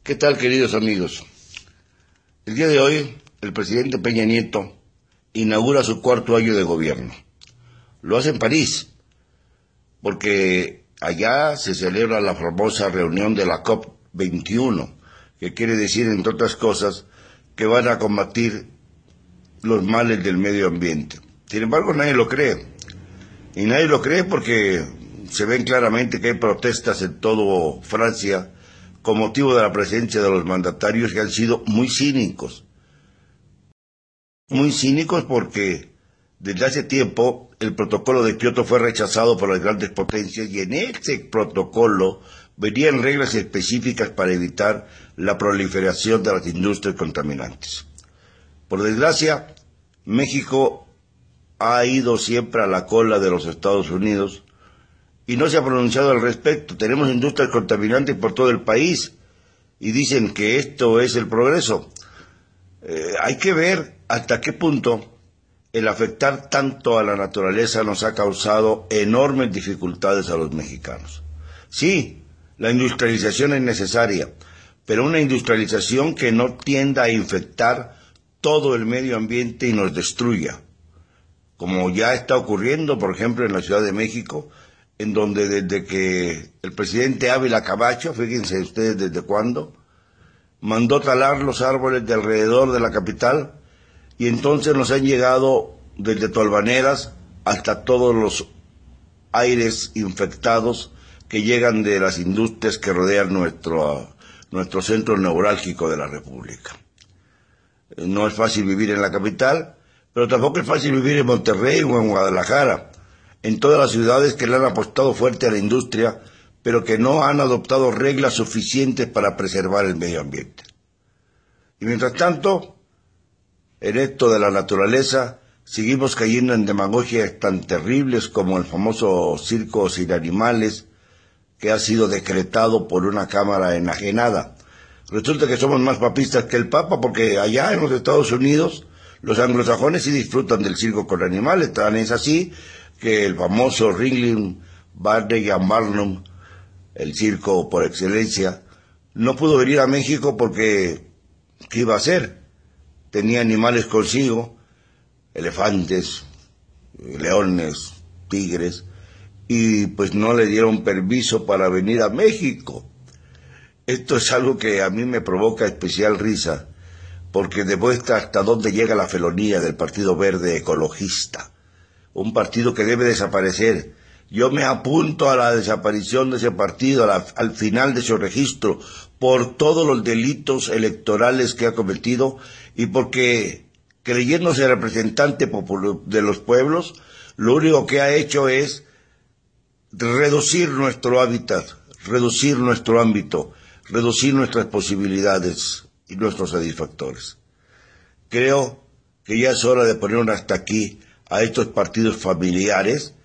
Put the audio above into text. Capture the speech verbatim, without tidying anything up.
¿Qué tal, queridos amigos? El día de hoy, el presidente Peña Nieto inaugura su cuarto año de gobierno. Lo hace en París, porque allá se celebra la famosa reunión de la COP veintiuno, que quiere decir, entre otras cosas, que van a combatir los males del medio ambiente. Sin embargo, nadie lo cree. Y nadie lo cree porque se ven claramente que hay protestas en todo Francia con motivo de la presencia de los mandatarios que han sido muy cínicos. Muy cínicos porque desde hace tiempo el protocolo de Kioto fue rechazado por las grandes potencias y en ese protocolo venían reglas específicas para evitar la proliferación de las industrias contaminantes. Por desgracia, México ha ido siempre a la cola de los Estados Unidos y no se ha pronunciado al respecto. Tenemos industrias contaminantes por todo el país y dicen que esto es el progreso. Eh, hay que ver hasta qué punto el afectar tanto a la naturaleza nos ha causado enormes dificultades a los mexicanos. Sí, la industrialización es necesaria, pero una industrialización que no tienda a infectar todo el medio ambiente y nos destruya, como ya está ocurriendo, por ejemplo, en la Ciudad de México, en donde desde que el presidente Ávila Camacho, fíjense ustedes desde cuándo, mandó talar los árboles de alrededor de la capital, y entonces nos han llegado desde tolvaneras hasta todos los aires infectados que llegan de las industrias que rodean nuestro, nuestro centro neurálgico de la República. No es fácil vivir en la capital, pero tampoco es fácil vivir en Monterrey o en Guadalajara, en todas las ciudades que le han apostado fuerte a la industria, pero que no han adoptado reglas suficientes para preservar el medio ambiente. Y mientras tanto, en esto de la naturaleza, seguimos cayendo en demagogias tan terribles como el famoso circo sin animales, que ha sido decretado por una cámara enajenada. Resulta que somos más papistas que el Papa, porque allá en los Estados Unidos los anglosajones sí disfrutan del circo con animales. Tan es así que el famoso Ringling Barney and Barnum, el circo por excelencia, no pudo venir a México porque ¿qué iba a hacer? Tenía animales consigo, elefantes, leones, tigres, y pues no le dieron permiso para venir a México. Esto es algo que a mí me provoca especial risa, porque demuestra hasta dónde llega la felonía del Partido Verde Ecologista, un partido que debe desaparecer. Yo me apunto a la desaparición de ese partido, a la, al final de su registro, por todos los delitos electorales que ha cometido y porque, creyéndose representante de los pueblos, lo único que ha hecho es reducir nuestro hábitat, reducir nuestro ámbito, reducir nuestras posibilidades y nuestros satisfactores. Creo que ya es hora de poner un hasta aquí a estos partidos familiares